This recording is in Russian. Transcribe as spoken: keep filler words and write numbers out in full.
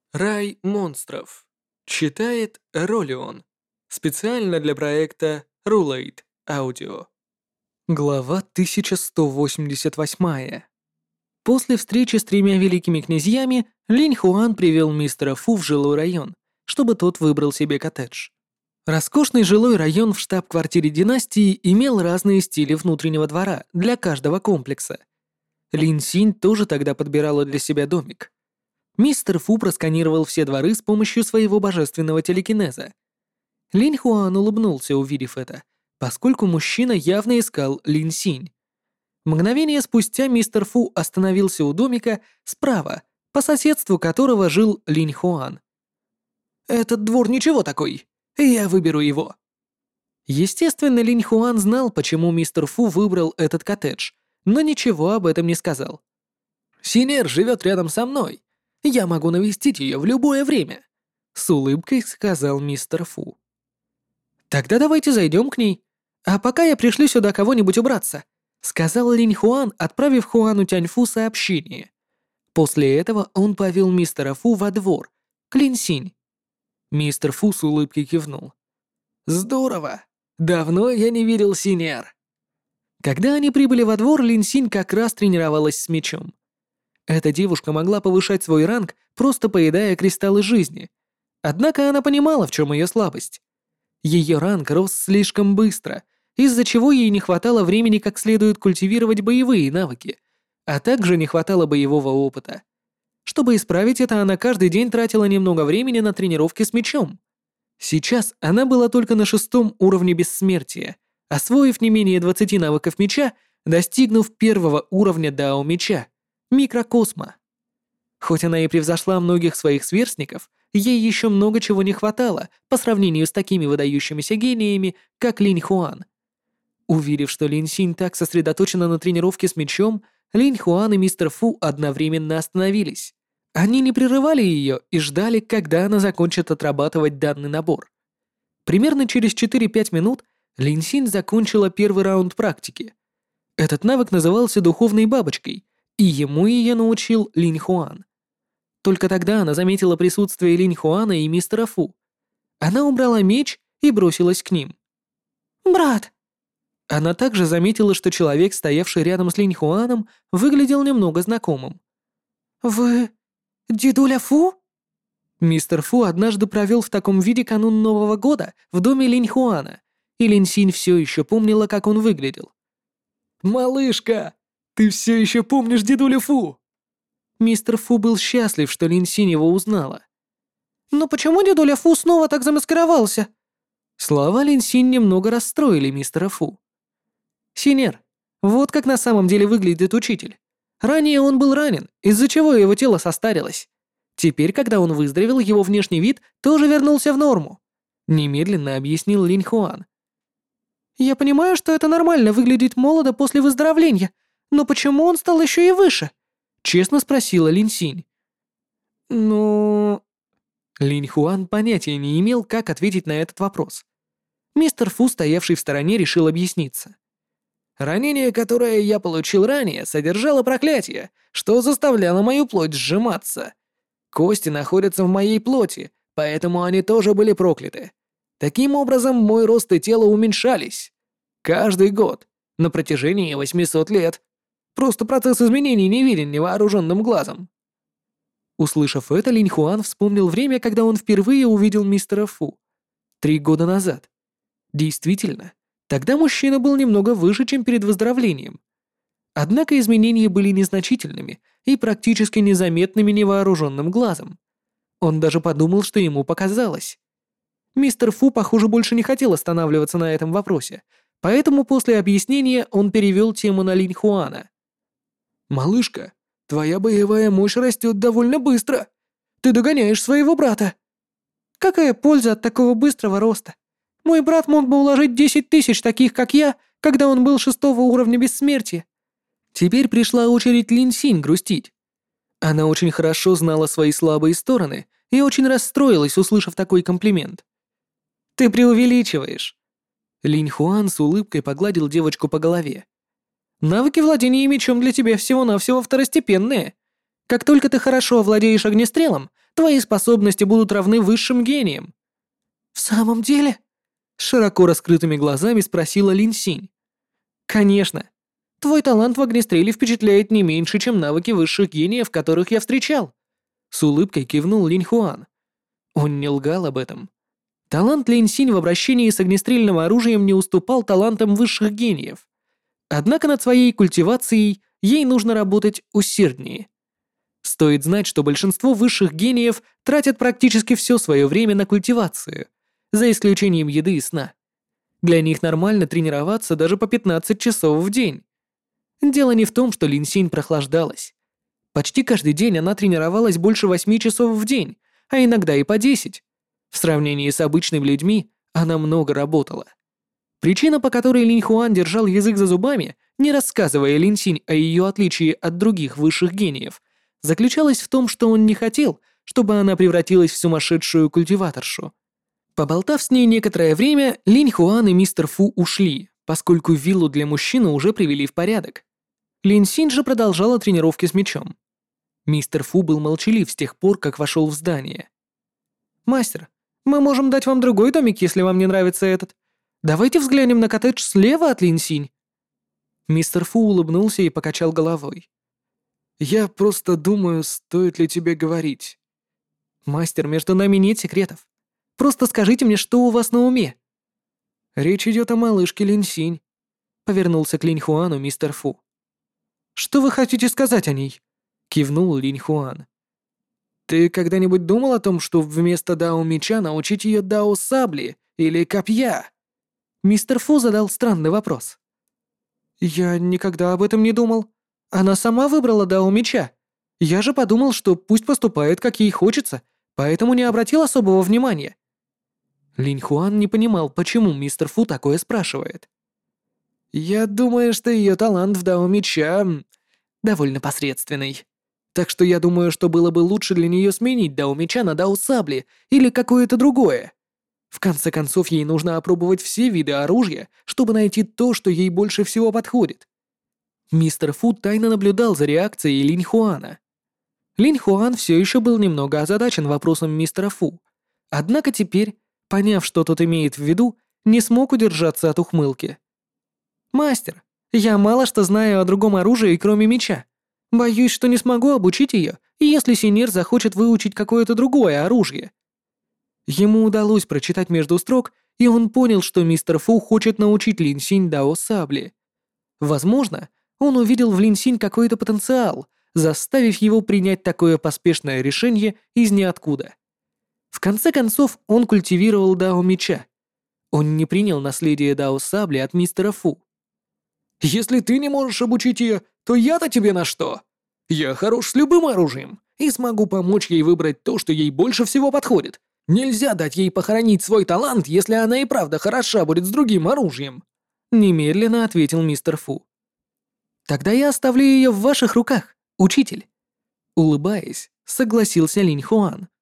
Рай монстров. Читает Ролион. Специально для проекта Rulate Audio. Глава тысяча сто восемьдесят восемь. После встречи с тремя великими князьями Линь Хуан привел мистера Фу в жилой район, чтобы тот выбрал себе коттедж. Роскошный жилой район в штаб-квартире династии имел разные стили внутреннего двора для каждого комплекса. Лин Синь тоже тогда подбирала для себя домик. Мистер Фу просканировал все дворы с помощью своего божественного телекинеза. Линь Хуан улыбнулся, увидев это, поскольку мужчина явно искал Лин Синь. Мгновение спустя мистер Фу остановился у домика справа, по соседству которого жил Линь Хуан. «Этот двор ничего такой, я выберу его». Естественно, Линь Хуан знал, почему мистер Фу выбрал этот коттедж, но ничего об этом не сказал. «Синер живет рядом со мной. Я могу навестить ее в любое время», — с улыбкой сказал мистер Фу. «Тогда давайте зайдем к ней, а пока я пришлю сюда кого-нибудь убраться», — сказал Линь Хуан, отправив Хуану Тяньфу сообщение. После этого он повел мистера Фу во двор, к Лин Синь. Мистер Фу с улыбкой кивнул. «Здорово! Давно я не видел Синер». Когда они прибыли во двор, Лин Синь как раз тренировалась с мечом. Эта девушка могла повышать свой ранг, просто поедая кристаллы жизни. Однако она понимала, в чем ее слабость. Ее ранг рос слишком быстро, из-за чего ей не хватало времени как следует культивировать боевые навыки, а также не хватало боевого опыта. Чтобы исправить это, она каждый день тратила немного времени на тренировки с мечом. Сейчас она была только на шестом уровне бессмертия, освоив не менее двадцати навыков меча, достигнув первого уровня дао меча. Микрокосма. Хоть она и превзошла многих своих сверстников, ей еще много чего не хватало по сравнению с такими выдающимися гениями, как Линь Хуан. Увидев, что Лин Синь так сосредоточена на тренировке с мечом, Линь Хуан и мистер Фу одновременно остановились. Они не прерывали ее и ждали, когда она закончит отрабатывать данный набор. Примерно через четыре-пять минут Лин Синь закончила первый раунд практики. Этот навык назывался «Духовной бабочкой», и ему ее научил Линь Хуан. Только тогда она заметила присутствие Линь Хуана и мистера Фу. Она убрала меч и бросилась к ним. «Брат!» Она также заметила, что человек, стоявший рядом с Линь Хуаном, выглядел немного знакомым. «Вы... дедуля Фу?» Мистер Фу однажды провел в таком виде канун Нового года в доме Линь Хуана, и Лин Синь все еще помнила, как он выглядел. «Малышка! Ты все еще помнишь дедулю Фу?» Мистер Фу был счастлив, что Лин Синь его узнала. «Но почему дедуля Фу снова так замаскировался?» Слова Лин Синь немного расстроили мистера Фу. «Синер, вот как на самом деле выглядит учитель. Ранее он был ранен, из-за чего его тело состарилось. Теперь, когда он выздоровел, его внешний вид тоже вернулся в норму», немедленно объяснил Линь Хуан. «Я понимаю, что это нормально выглядеть молодо после выздоровления, но почему он стал еще и выше?» — честно спросила Лин Синь. «Ну...» Линь Хуан понятия не имел, как ответить на этот вопрос. Мистер Фу, стоявший в стороне, решил объясниться. «Ранение, которое я получил ранее, содержало проклятие, что заставляло мою плоть сжиматься. Кости находятся в моей плоти, поэтому они тоже были прокляты. Таким образом, мой рост и тело уменьшались. Каждый год, на протяжении восьмисот лет. Просто процесс изменений не виден невооруженным глазом». Услышав это, Линь Хуан вспомнил время, когда он впервые увидел мистера Фу. Три года назад. Действительно, тогда мужчина был немного выше, чем перед выздоровлением. Однако изменения были незначительными и практически незаметными невооруженным глазом. Он даже подумал, что ему показалось. Мистер Фу, похоже, больше не хотел останавливаться на этом вопросе, поэтому после объяснения он перевел тему на Линь Хуана. «Малышка, твоя боевая мощь растет довольно быстро. Ты догоняешь своего брата». «Какая польза от такого быстрого роста? Мой брат мог бы уложить десять тысяч таких, как я, когда он был шестого уровня бессмертия». Теперь пришла очередь Лин Синь грустить. Она очень хорошо знала свои слабые стороны и очень расстроилась, услышав такой комплимент. «Ты преувеличиваешь». Линь Хуан с улыбкой погладил девочку по голове. «Навыки владения мечом для тебя всего-навсего второстепенные. Как только ты хорошо овладеешь огнестрелом, Твои способности будут равны высшим гениям». «В самом деле?» — с широко раскрытыми глазами спросила Лин Синь. «Конечно. Твой талант в огнестреле впечатляет не меньше, чем навыки высших гениев, которых я встречал». С улыбкой кивнул Линь Хуан. Он не лгал об этом. Талант Лин Синь в обращении с огнестрельным оружием не уступал талантам высших гениев. Однако над своей культивацией ей нужно работать усерднее. Стоит знать, что большинство высших гениев тратят практически все свое время на культивацию, за исключением еды и сна. Для них нормально тренироваться даже по пятнадцать часов в день. Дело не в том, что Лин Синь прохлаждалась. Почти каждый день она тренировалась больше восьми часов в день, а иногда и по десять. В сравнении с обычными людьми она много работала. Причина, по которой Линь Хуан держал язык за зубами, не рассказывая Лин Синь о ее отличии от других высших гениев, заключалась в том, что он не хотел, чтобы она превратилась в сумасшедшую культиваторшу. Поболтав с ней некоторое время, Линь Хуан и мистер Фу ушли, поскольку виллу для мужчины уже привели в порядок. Лин Синь же продолжала тренировки с мечом. Мистер Фу был молчалив с тех пор, как вошел в здание. «Мастер, мы можем дать вам другой домик, если вам не нравится этот. Давайте взглянем на коттедж слева от Лин Синь». Мистер Фу улыбнулся и покачал головой. «Я просто думаю, стоит ли тебе говорить». «Мастер, между нами нет секретов. Просто скажите мне, что у вас на уме». «Речь идет о малышке Лин Синь», — повернулся к Линь Хуану мистер Фу. «Что вы хотите сказать о ней?» — кивнул Линь Хуан. «Ты когда-нибудь думал о том, что вместо дао меча научить ее дао сабли или копья?» Мистер Фу задал странный вопрос. «Я никогда об этом не думал. Она сама выбрала дао меча. Я же подумал, что пусть поступает, как ей хочется, поэтому не обратил особого внимания». Линь Хуан не понимал, почему мистер Фу такое спрашивает. «Я думаю, что ее талант в дао меча довольно посредственный. Так что я думаю, что было бы лучше для нее сменить дао меча на дао сабли или какое-то другое. В конце концов, ей нужно опробовать все виды оружия, чтобы найти то, что ей больше всего подходит». Мистер Фу тайно наблюдал за реакцией Линь Хуана. Линь Хуан все еще был немного озадачен вопросом мистера Фу. Однако теперь, поняв, что тот имеет в виду, не смог удержаться от ухмылки. «Мастер, я мало что знаю о другом оружии, кроме меча. Боюсь, что не смогу обучить ее, если Синир захочет выучить какое-то другое оружие». Ему удалось прочитать между строк, и он понял, что мистер Фу хочет научить Лин Синь дао сабли. Возможно, он увидел в Лин Синь какой-то потенциал, заставив его принять такое поспешное решение из ниоткуда. В конце концов, он культивировал дао меча. Он не принял наследие дао сабли от мистера Фу. «Если ты не можешь обучить ее, то я-то тебе на что? Я хорош с любым оружием и смогу помочь ей выбрать то, что ей больше всего подходит. Нельзя дать ей похоронить свой талант, если она и правда хороша будет с другим оружием», — немедленно ответил мистер Фу. «Тогда я оставлю ее в ваших руках, учитель». Улыбаясь, согласился Линь Хуан.